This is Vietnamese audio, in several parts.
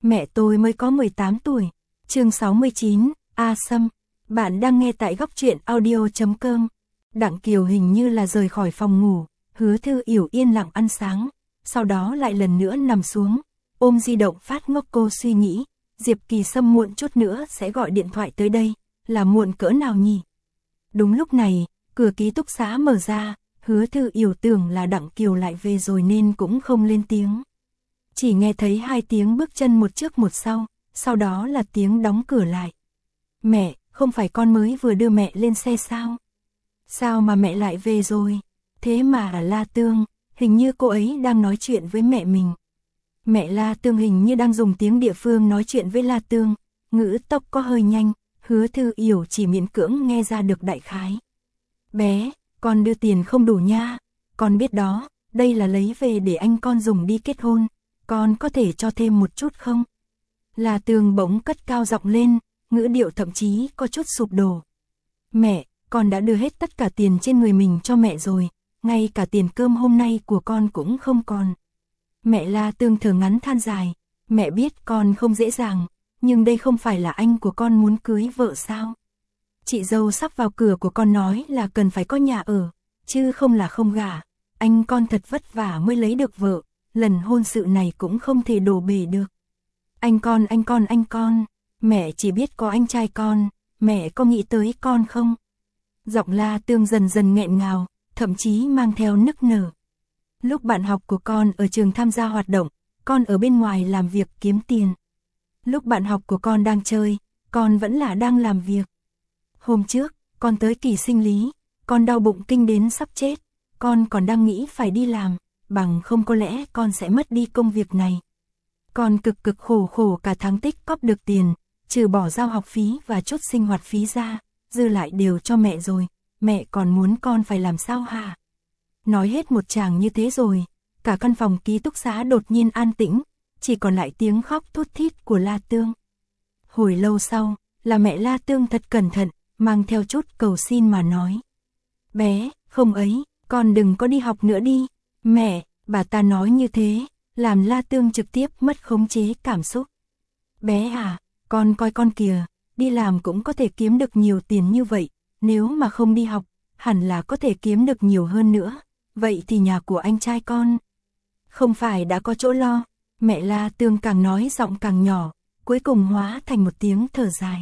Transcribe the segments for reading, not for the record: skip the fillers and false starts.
Mẹ tôi mới có 18 tuổi. Chương 69, A Sâm. Bạn đang nghe tại góc truyện audio.com. Đặng Kiều hình như là rời khỏi phòng ngủ, Hứa Thư Yểu yên lặng ăn sáng, sau đó lại lần nữa nằm xuống, ôm di động phát ngốc. Cô suy nghĩ, Diệp Kỳ Sâm muộn chút nữa sẽ gọi điện thoại tới đây, là muộn cỡ nào nhỉ? Đúng lúc này, cửa ký túc xá mở ra, Hứa Thư Yểu tưởng là Đặng Kiều lại về rồi nên cũng không lên tiếng. Chỉ nghe thấy 2 tiếng bước chân một trước một sau đó là tiếng đóng cửa lại. Mẹ, không phải con mới vừa đưa mẹ lên xe sao? Sao mà mẹ lại về rồi? Thế mà La Tương, hình như cô ấy đang nói chuyện với mẹ mình. Mẹ La Tương hình như đang dùng tiếng địa phương nói chuyện với La Tương, ngữ tốc có hơi nhanh, Hứa Thư Yểu chỉ miễn cưỡng nghe ra được đại khái. Bé, con đưa tiền không đủ nha, con biết đó, đây là lấy về để anh con dùng đi kết hôn, con có thể cho thêm một chút không? La Tương bỗng cất cao giọng lên, ngữ điệu thậm chí có chút sụp đổ. Mẹ, con đã đưa hết tất cả tiền trên người mình cho mẹ rồi, ngay cả tiền cơm hôm nay của con cũng không còn. Mẹ La Tương thở ngắn than dài, mẹ biết con không dễ dàng, nhưng đây không phải là anh của con muốn cưới vợ sao? Chị dâu sắp vào cửa của con nói là cần phải có nhà ở, chứ không là không gả. Anh con thật vất vả mới lấy được vợ, lần hôn sự này cũng không thể đổ bể được. Anh con, mẹ chỉ biết có anh trai con, mẹ có nghĩ tới con không? Giọng La Tương dần dần nghẹn ngào, thậm chí mang theo nức nở. Lúc bạn học của con ở trường tham gia hoạt động, con ở bên ngoài làm việc kiếm tiền. Lúc bạn học của con đang chơi, con vẫn là đang làm việc. Hôm trước, con tới kỳ sinh lý, con đau bụng kinh đến sắp chết, con còn đang nghĩ phải đi làm, bằng không có lẽ con sẽ mất đi công việc này. Con cực khổ cả tháng tích cóp được tiền, trừ bỏ giao học phí và chút sinh hoạt phí ra, dư lại đều cho mẹ rồi, mẹ còn muốn con phải làm sao hả? Nói hết một tràng như thế rồi, cả căn phòng ký túc xá đột nhiên an tĩnh, chỉ còn lại tiếng khóc thút thít của La Tương. Hồi lâu sau, là mẹ La Tương thật cẩn thận, mang theo chút cầu xin mà nói. Bé, không ấy, con đừng có đi học nữa đi. Mẹ, bà ta nói như thế, làm La Tương trực tiếp mất khống chế cảm xúc. Bé à, con coi con kìa, đi làm cũng có thể kiếm được nhiều tiền như vậy, nếu mà không đi học, hẳn là có thể kiếm được nhiều hơn nữa. Vậy thì nhà của anh trai con, không phải đã có chỗ lo? Mẹ La Tương càng nói giọng càng nhỏ, cuối cùng hóa thành một tiếng thở dài.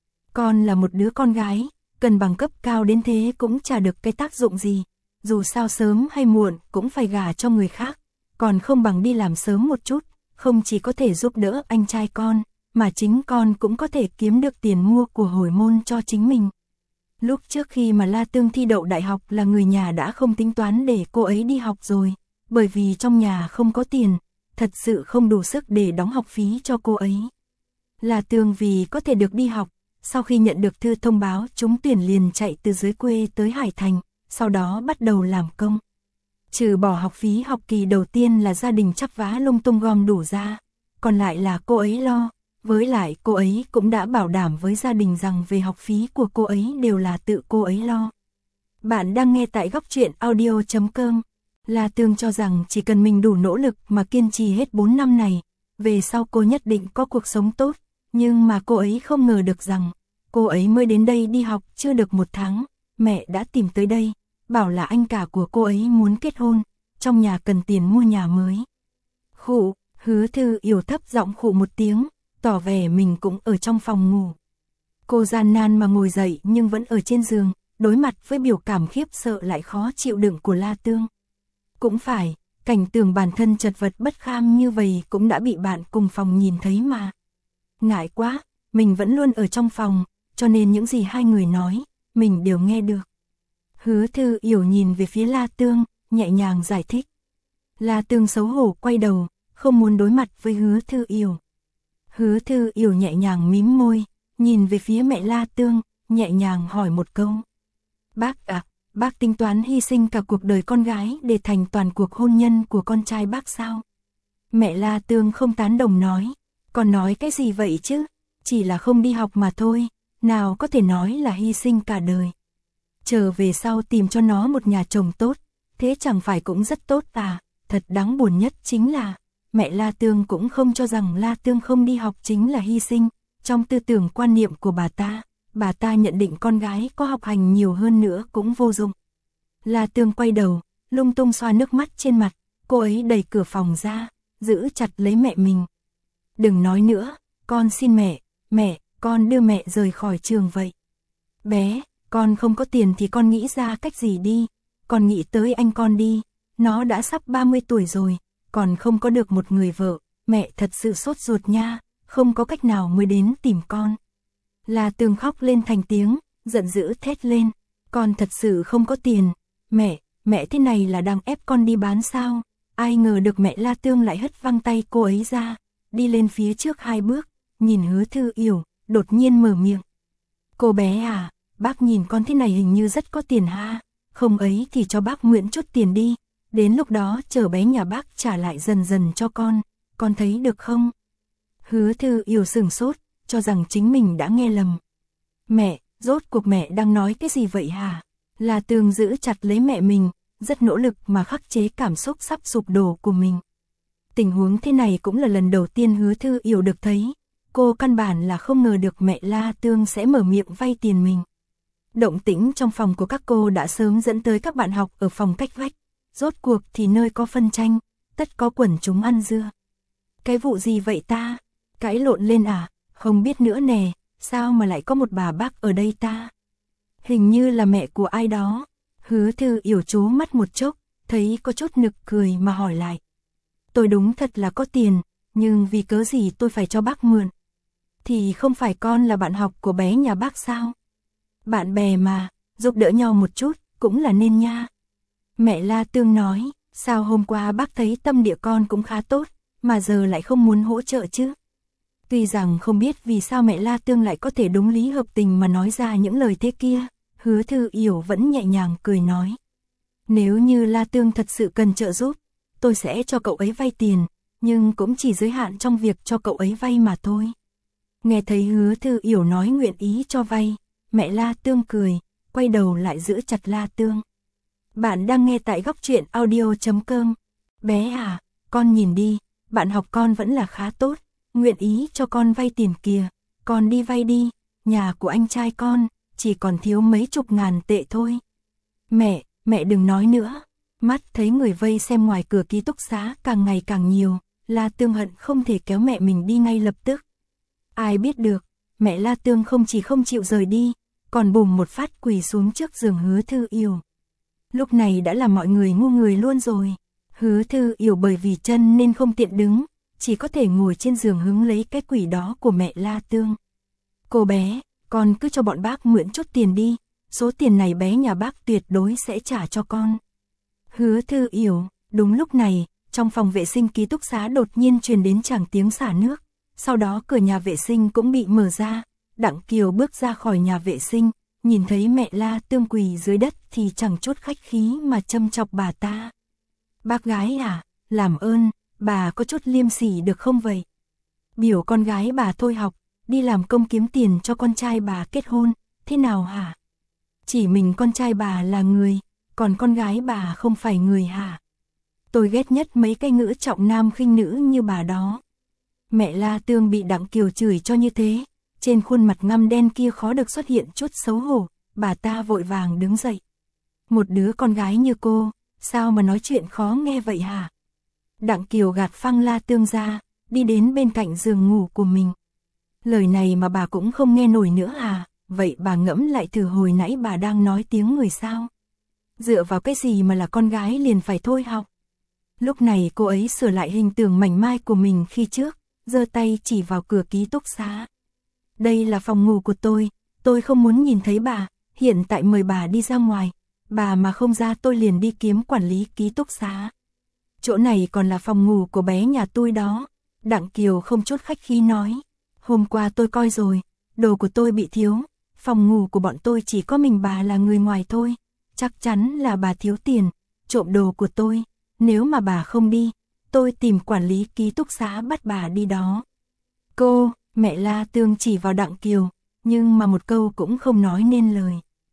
Con là một đứa con gái, cần bằng cấp cao đến thế cũng chả được cái tác dụng gì, dù sao sớm hay muộn cũng phải gả cho người khác, còn không bằng đi làm sớm một chút, không chỉ có thể giúp đỡ anh trai con, mà chính con cũng có thể kiếm được tiền mua của hồi môn cho chính mình. Lúc trước khi mà La Tương thi đậu đại học là người nhà đã không tính toán để cô ấy đi học rồi, bởi vì trong nhà không có tiền, thật sự không đủ sức để đóng học phí cho cô ấy. La Tương vì có thể được đi học, sau khi nhận được thư thông báo trúng tuyển liền chạy từ dưới quê tới Hải Thành, sau đó bắt đầu làm công. Trừ bỏ học phí học kỳ đầu tiên là gia đình chắp vá lung tung gom đủ ra, còn lại là cô ấy lo, với lại cô ấy cũng đã bảo đảm với gia đình rằng về học phí của cô ấy đều là tự cô ấy lo. Bạn đang nghe tại góc truyện audio.com. La Tương cho rằng chỉ cần mình đủ nỗ lực mà kiên trì hết 4 năm này, về sau cô nhất định có cuộc sống tốt, nhưng mà cô ấy không ngờ được rằng, cô ấy mới đến đây đi học chưa được 1 tháng, mẹ đã tìm tới đây, bảo là anh cả của cô ấy muốn kết hôn, trong nhà cần tiền mua nhà mới. Khụ, Hứa Thư Yểu thấp giọng khụ một tiếng, tỏ vẻ mình cũng ở trong phòng ngủ. Cô gian nan mà ngồi dậy nhưng vẫn ở trên giường, đối mặt với biểu cảm khiếp sợ lại khó chịu đựng của La Tương. Cũng phải, cảnh tượng bản thân chật vật bất kham như vậy cũng đã bị bạn cùng phòng nhìn thấy mà. Ngại quá, mình vẫn luôn ở trong phòng, cho nên những gì hai người nói, mình đều nghe được. Hứa Thư Yểu nhìn về phía La Tương, nhẹ nhàng giải thích. La Tương xấu hổ quay đầu, không muốn đối mặt với Hứa Thư Yểu. Hứa Thư Yểu nhẹ nhàng mím môi, nhìn về phía mẹ La Tương, nhẹ nhàng hỏi một câu. Bác à, bác tính toán hy sinh cả cuộc đời con gái để thành toàn cuộc hôn nhân của con trai bác sao? Mẹ La Tương không tán đồng nói. Con nói cái gì vậy chứ? Chỉ là không đi học mà thôi, nào có thể nói là hy sinh cả đời. Trở về sau tìm cho nó một nhà chồng tốt, thế chẳng phải cũng rất tốt à? Thật đáng buồn nhất chính là, mẹ La Tương cũng không cho rằng La Tương không đi học chính là hy sinh. Trong tư tưởng quan niệm của bà ta nhận định con gái có học hành nhiều hơn nữa cũng vô dụng. La Tương quay đầu, lung tung xoa nước mắt trên mặt, cô ấy đẩy cửa phòng ra, giữ chặt lấy mẹ mình. Đừng nói nữa, con xin mẹ, con đưa mẹ rời khỏi trường vậy. Bé, con không có tiền thì con nghĩ ra cách gì đi, con nghĩ tới anh con đi, nó đã sắp 30 tuổi rồi, còn không có được một người vợ, mẹ thật sự sốt ruột nha, không có cách nào mới đến tìm con. La Tương khóc lên thành tiếng, giận dữ thét lên, con thật sự không có tiền, mẹ thế này là đang ép con đi bán sao? Ai ngờ được mẹ La Tương lại hất văng tay cô ấy ra, đi lên phía trước 2 bước, nhìn Hứa Thư Yểu, đột nhiên mở miệng. Cô bé à, bác nhìn con thế này hình như rất có tiền ha, không ấy thì cho bác mượn chút tiền đi, đến lúc đó chờ bé nhà bác trả lại dần dần cho con thấy được không? Hứa Thư Yểu sửng sốt, cho rằng chính mình đã nghe lầm. Mẹ, rốt cuộc mẹ đang nói cái gì vậy hả? La Tương giữ chặt lấy mẹ mình, rất nỗ lực mà khắc chế cảm xúc sắp sụp đổ của mình. Tình huống thế này cũng là lần đầu tiên Hứa Thư Yểu được thấy. Cô căn bản là không ngờ được mẹ La Tương sẽ mở miệng vay tiền mình. Động tĩnh trong phòng của các cô đã sớm dẫn tới các bạn học ở phòng cách vách. Rốt cuộc thì nơi có phân tranh, tất có quần chúng ăn dưa. Cái vụ gì vậy ta? Cãi lộn lên à? Không biết nữa nè, sao mà lại có một bà bác ở đây ta? Hình như là mẹ của ai đó. Hứa Thư Yểu trố mắt một chốc, thấy có chút nực cười mà hỏi lại. Tôi đúng thật là có tiền, nhưng vì cớ gì tôi phải cho bác mượn? Thì không phải con là bạn học của bé nhà bác sao? Bạn bè mà, giúp đỡ nhau một chút, cũng là nên nha. Mẹ La Tương nói, sao hôm qua bác thấy tâm địa con cũng khá tốt, mà giờ lại không muốn hỗ trợ chứ? Tuy rằng không biết vì sao mẹ La Tương lại có thể đúng lý hợp tình mà nói ra những lời thế kia, Hứa Thư Yểu vẫn nhẹ nhàng cười nói. Nếu như La Tương thật sự cần trợ giúp, tôi sẽ cho cậu ấy vay tiền, nhưng cũng chỉ giới hạn trong việc cho cậu ấy vay mà thôi. Nghe thấy Hứa Thư Yểu nói nguyện ý cho vay, mẹ La Tương cười, quay đầu lại giữ chặt La Tương. Bạn đang nghe tại Góc Truyện Audio.com. Bé à, con nhìn đi, bạn học con vẫn là khá tốt, nguyện ý cho con vay tiền kìa, con đi vay đi, nhà của anh trai con chỉ còn thiếu mấy chục ngàn tệ thôi. Mẹ đừng nói nữa. Mắt thấy người vây xem ngoài cửa ký túc xá càng ngày càng nhiều, La Tương hận không thể kéo mẹ mình đi ngay lập tức. Ai biết được, mẹ La Tương không chỉ không chịu rời đi, còn bùm một phát quỳ xuống trước giường Hứa Thư Yểu. Lúc này đã làm mọi người ngu người luôn rồi. Hứa Thư Yểu bởi vì chân nên không tiện đứng, chỉ có thể ngồi trên giường hứng lấy cái quỷ đó của mẹ La Tương. Cô bé, con cứ cho bọn bác mượn chút tiền đi, số tiền này bé nhà bác tuyệt đối sẽ trả cho con. Hứa Thư Yểu, đúng lúc này, trong phòng vệ sinh ký túc xá đột nhiên truyền đến tràng tiếng xả nước, sau đó cửa nhà vệ sinh cũng bị mở ra, Đặng Kiều bước ra khỏi nhà vệ sinh, nhìn thấy mẹ La Tương quỳ dưới đất thì chẳng chút khách khí mà châm chọc bà ta. Bác gái à, làm ơn, bà có chút liêm sỉ được không vậy? Biểu con gái bà thôi học, đi làm công kiếm tiền cho con trai bà kết hôn, thế nào hả? Chỉ mình con trai bà là người, còn con gái bà không phải người hả? Tôi ghét nhất mấy cái ngữ trọng nam khinh nữ như bà đó. Mẹ La Tương bị Đặng Kiều chửi cho như thế, trên khuôn mặt ngăm đen kia khó được xuất hiện chút xấu hổ, bà ta vội vàng đứng dậy. Một đứa con gái như cô, sao mà nói chuyện khó nghe vậy hả? Đặng Kiều gạt phăng La Tương ra, đi đến bên cạnh giường ngủ của mình. Lời này mà bà cũng không nghe nổi nữa à? Vậy bà ngẫm lại thử hồi nãy bà đang nói tiếng người sao? Dựa vào cái gì mà là con gái liền phải thôi học? Lúc này cô ấy sửa lại hình tượng mảnh mai của mình khi trước, giơ tay chỉ vào cửa ký túc xá. Đây là phòng ngủ của tôi không muốn nhìn thấy bà, hiện tại mời bà đi ra ngoài, bà mà không ra tôi liền đi kiếm quản lý ký túc xá. Chỗ này còn là phòng ngủ của bé nhà tôi đó. Đặng Kiều không chút khách khí nói. Hôm qua tôi coi rồi, đồ của tôi bị thiếu, phòng ngủ của bọn tôi chỉ có mình bà là người ngoài thôi. Chắc chắn là bà thiếu tiền, trộm đồ của tôi, nếu mà bà không đi, tôi tìm quản lý ký túc xá bắt bà đi đó. Cô, mẹ La Tương chỉ vào Đặng Kiều, nhưng mà một câu cũng không nói nên lời.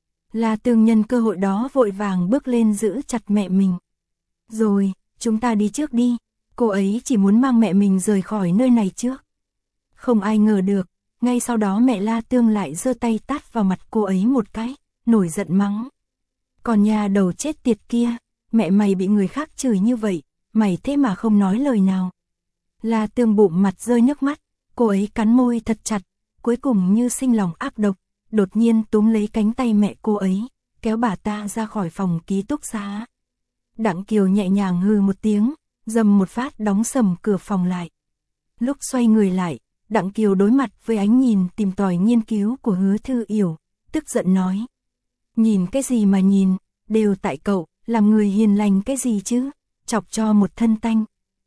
La Tương nhân cơ hội đó vội vàng bước lên giữ chặt mẹ mình. Rồi, chúng ta đi trước đi, Cô ấy chỉ muốn mang mẹ mình rời khỏi nơi này trước. Không ai ngờ được, ngay sau đó mẹ La Tương lại giơ tay tát vào mặt cô ấy một cái, nổi giận mắng. Còn nhà đầu chết tiệt kia, mẹ mày bị người khác chửi như vậy, mày thế mà không nói lời nào. La Tương bụng mặt rơi nước mắt, cô ấy cắn môi thật chặt, cuối cùng như sinh lòng ác độc, đột nhiên túm lấy cánh tay mẹ cô ấy, kéo bà ta ra khỏi phòng ký túc xá. Đặng Kiều nhẹ nhàng hừ một tiếng, dầm một phát đóng sầm cửa phòng lại. Lúc xoay người lại, Đặng Kiều đối mặt với ánh nhìn tìm tòi nghiên cứu của Hứa Thư Yểu, tức giận nói. Nhìn cái gì mà nhìn, đều tại cậu, làm người hiền lành cái gì chứ, chọc cho một thân tanh.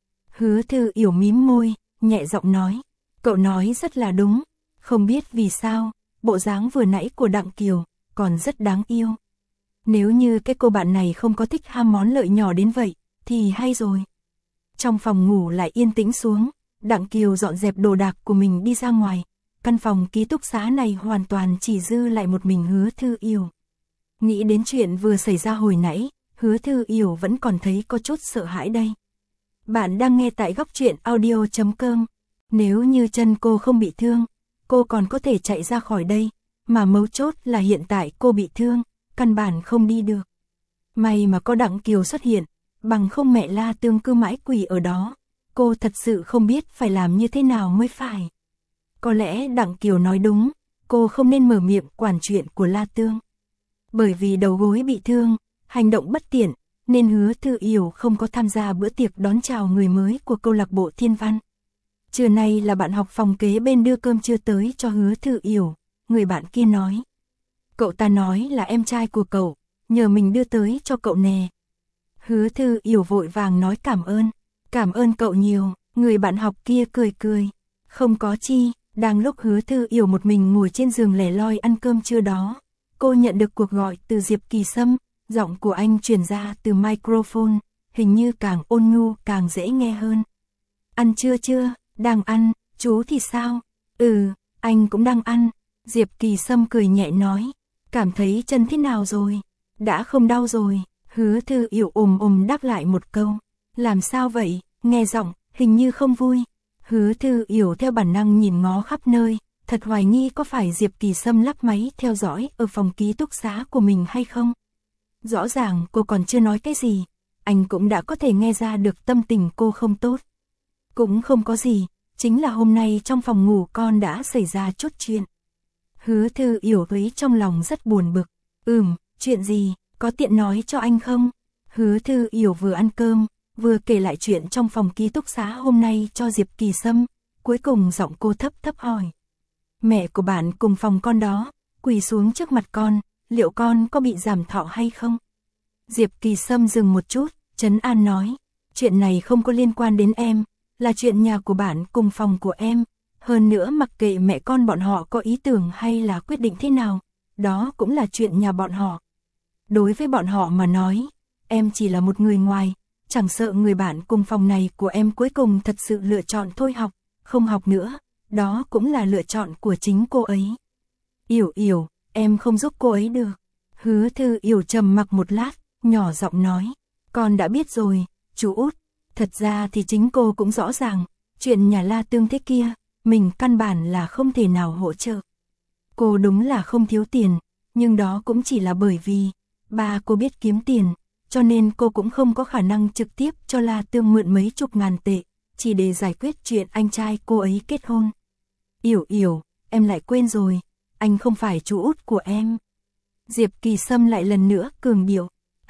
Hứa Thư Yểu mím môi, nhẹ giọng nói, cậu nói rất là đúng, không biết vì sao, bộ dáng vừa nãy của Đặng Kiều, còn rất đáng yêu. Nếu như cái cô bạn này không có thích ham món lợi nhỏ đến vậy, thì hay rồi. Trong phòng ngủ lại yên tĩnh xuống, Đặng Kiều dọn dẹp đồ đạc của mình đi ra ngoài, căn phòng ký túc xá này hoàn toàn chỉ dư lại một mình Hứa Thư Yểu. Nghĩ đến chuyện vừa xảy ra hồi nãy, Hứa Thư Yểu vẫn còn thấy có chút sợ hãi đây. Bạn đang nghe tại Góc Truyện Audio.com. Nếu như chân cô không bị thương, cô còn có thể chạy ra khỏi đây, mà mấu chốt là hiện tại cô bị thương, căn bản không đi được. May mà có Đặng Kiều xuất hiện, bằng không mẹ La Tương cứ mãi quỳ ở đó, cô thật sự không biết phải làm như thế nào mới phải. Có lẽ Đặng Kiều nói đúng, cô không nên mở miệng quản chuyện của La Tương. Bởi vì đầu gối bị thương, hành động bất tiện, nên Hứa Thư Yểu không có tham gia bữa tiệc đón chào người mới của câu lạc bộ Thiên Văn. Trưa nay là bạn học phòng kế bên đưa cơm trưa tới cho Hứa Thư Yểu, người bạn kia nói. Cậu ta nói là em trai của cậu, nhờ mình đưa tới cho cậu nè. Hứa Thư Yểu vội vàng nói cảm ơn cậu nhiều, người bạn học kia cười cười. Không có chi, đang lúc Hứa Thư Yểu một mình ngồi trên giường lẻ loi ăn cơm trưa đó, cô nhận được cuộc gọi từ Diệp Kỳ Sâm, giọng của anh truyền ra từ microphone, hình như càng ôn nhu càng dễ nghe hơn. Ăn trưa chưa? Đang ăn, chú thì sao? Anh cũng đang ăn. Diệp Kỳ Sâm cười nhẹ nói, cảm thấy chân thế nào rồi? Đã không đau rồi. Hứa Thư Yểu đáp lại một câu, làm sao vậy? Nghe giọng, hình như không vui. Hứa Thư Yểu theo bản năng nhìn ngó khắp nơi, thật hoài nghi có phải Diệp Kỳ Sâm lắp máy theo dõi ở phòng ký túc xá của mình hay không. Rõ ràng cô còn chưa nói cái gì, anh cũng đã có thể nghe ra được tâm tình cô không tốt. Cũng không có gì, chính là hôm nay trong phòng ngủ con đã xảy ra chút chuyện. Hứa Thư Yểu thấy trong lòng rất buồn bực. Chuyện gì, có tiện nói cho anh không? Hứa Thư Yểu vừa ăn cơm, vừa kể lại chuyện trong phòng ký túc xá hôm nay cho Diệp Kỳ Sâm, cuối cùng giọng cô thấp thấp hỏi. Mẹ của bạn cùng phòng con đó, quỳ xuống trước mặt con, liệu con có bị giảm thọ hay không? Diệp Kỳ Sâm dừng một chút, trấn an nói, chuyện này không có liên quan đến em, là chuyện nhà của bạn cùng phòng của em, hơn nữa mặc kệ mẹ con bọn họ có ý tưởng hay là quyết định thế nào, đó cũng là chuyện nhà bọn họ. Đối với bọn họ mà nói, em chỉ là một người ngoài, chẳng sợ người bạn cùng phòng này của em cuối cùng thật sự lựa chọn thôi học, không học nữa, đó cũng là lựa chọn của chính cô ấy. Yểu, em không giúp cô ấy được. Hứa Thư Yểu trầm mặc một lát, nhỏ giọng nói, con đã biết rồi, chú út, thật ra thì chính cô cũng rõ ràng, chuyện nhà La Tương thế kia, mình căn bản là không thể nào hỗ trợ. Cô đúng là không thiếu tiền, nhưng đó cũng chỉ là bởi vì ba cô biết kiếm tiền, cho nên cô cũng không có khả năng trực tiếp cho La Tương mượn mấy chục ngàn tệ, chỉ để giải quyết chuyện anh trai cô ấy kết hôn. Yểu, em lại quên rồi, anh không phải chú út của em. Diệp Kỳ Sâm lại lần nữa cường điệu.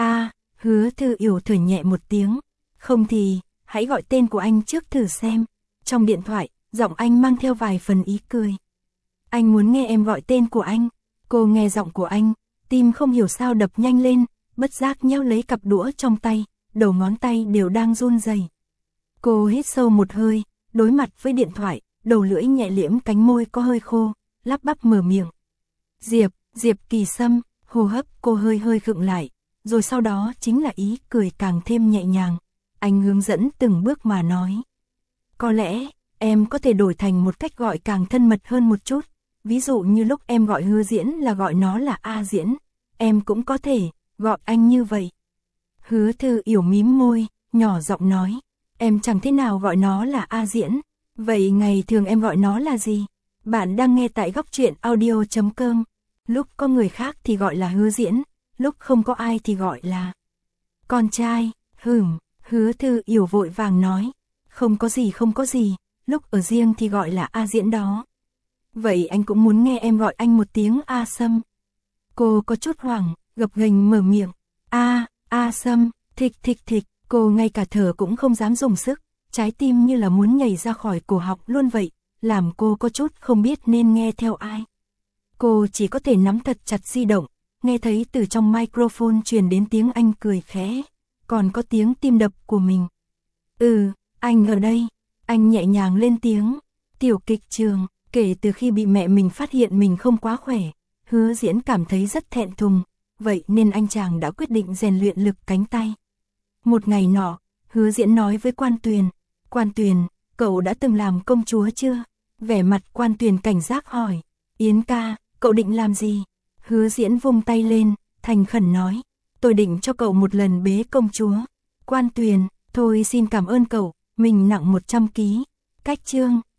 Hứa Thư Yểu thở nhẹ một tiếng, không thì, hãy gọi tên của anh trước thử xem. Trong điện thoại, giọng anh mang theo vài phần ý cười. Anh muốn nghe em gọi tên của anh. Cô nghe giọng của anh, tim không hiểu sao đập nhanh lên, bất giác nhéo lấy cặp đũa trong tay, đầu ngón tay đều đang run rẩy. Cô hít sâu một hơi, đối mặt với điện thoại, đầu lưỡi nhẹ liễm cánh môi có hơi khô, lắp bắp mở miệng. Diệp Kỳ Sâm, hô hấp cô hơi khựng lại, rồi sau đó chính là ý cười càng thêm nhẹ nhàng. Anh hướng dẫn từng bước mà nói. Có lẽ, em có thể đổi thành một cách gọi càng thân mật hơn một chút. Ví dụ như lúc em gọi Hứa Diễn là gọi nó là A Diễn, em cũng có thể gọi anh như vậy. Hứa Thư Yểu mím môi, nhỏ giọng nói. Em chẳng thế nào gọi nó là A Diễn. Vậy ngày thường em gọi nó là gì? Bạn đang nghe tại góc truyện audio.com. Lúc có người khác thì gọi là Hứa Diễn, lúc không có ai thì gọi là con trai. Hứa Thư Yểu vội vàng nói. Không có gì, lúc ở riêng thì gọi là A Diễn đó. Vậy anh cũng muốn nghe em gọi anh một tiếng A Sâm. Cô có chút hoảng, gập ghềnh mở miệng. A Sâm, thịch, cô ngay cả thở cũng không dám dùng sức, trái tim như là muốn nhảy ra khỏi cổ họng luôn vậy, làm cô có chút không biết nên nghe theo ai. Cô chỉ có thể nắm thật chặt di động, nghe thấy từ trong microphone truyền đến tiếng anh cười khẽ, còn có tiếng tim đập của mình. Anh ở đây, anh nhẹ nhàng lên tiếng. Tiểu kịch trường, kể từ khi bị mẹ mình phát hiện mình không quá khỏe, Hứa Diễn cảm thấy rất thẹn thùng, vậy nên anh chàng đã quyết định rèn luyện lực cánh tay. Một ngày nọ, Hứa Diễn nói với Quan Tuyền, cậu đã từng làm công chúa chưa? Vẻ mặt Quan Tuyền cảnh giác hỏi, Yến ca, cậu định làm gì? Hứa Diễn vung tay lên, thành khẩn nói, tôi định cho cậu một lần bế công chúa. Quan Tuyền, thôi xin cảm ơn cậu, mình nặng 100 kg. Cách chương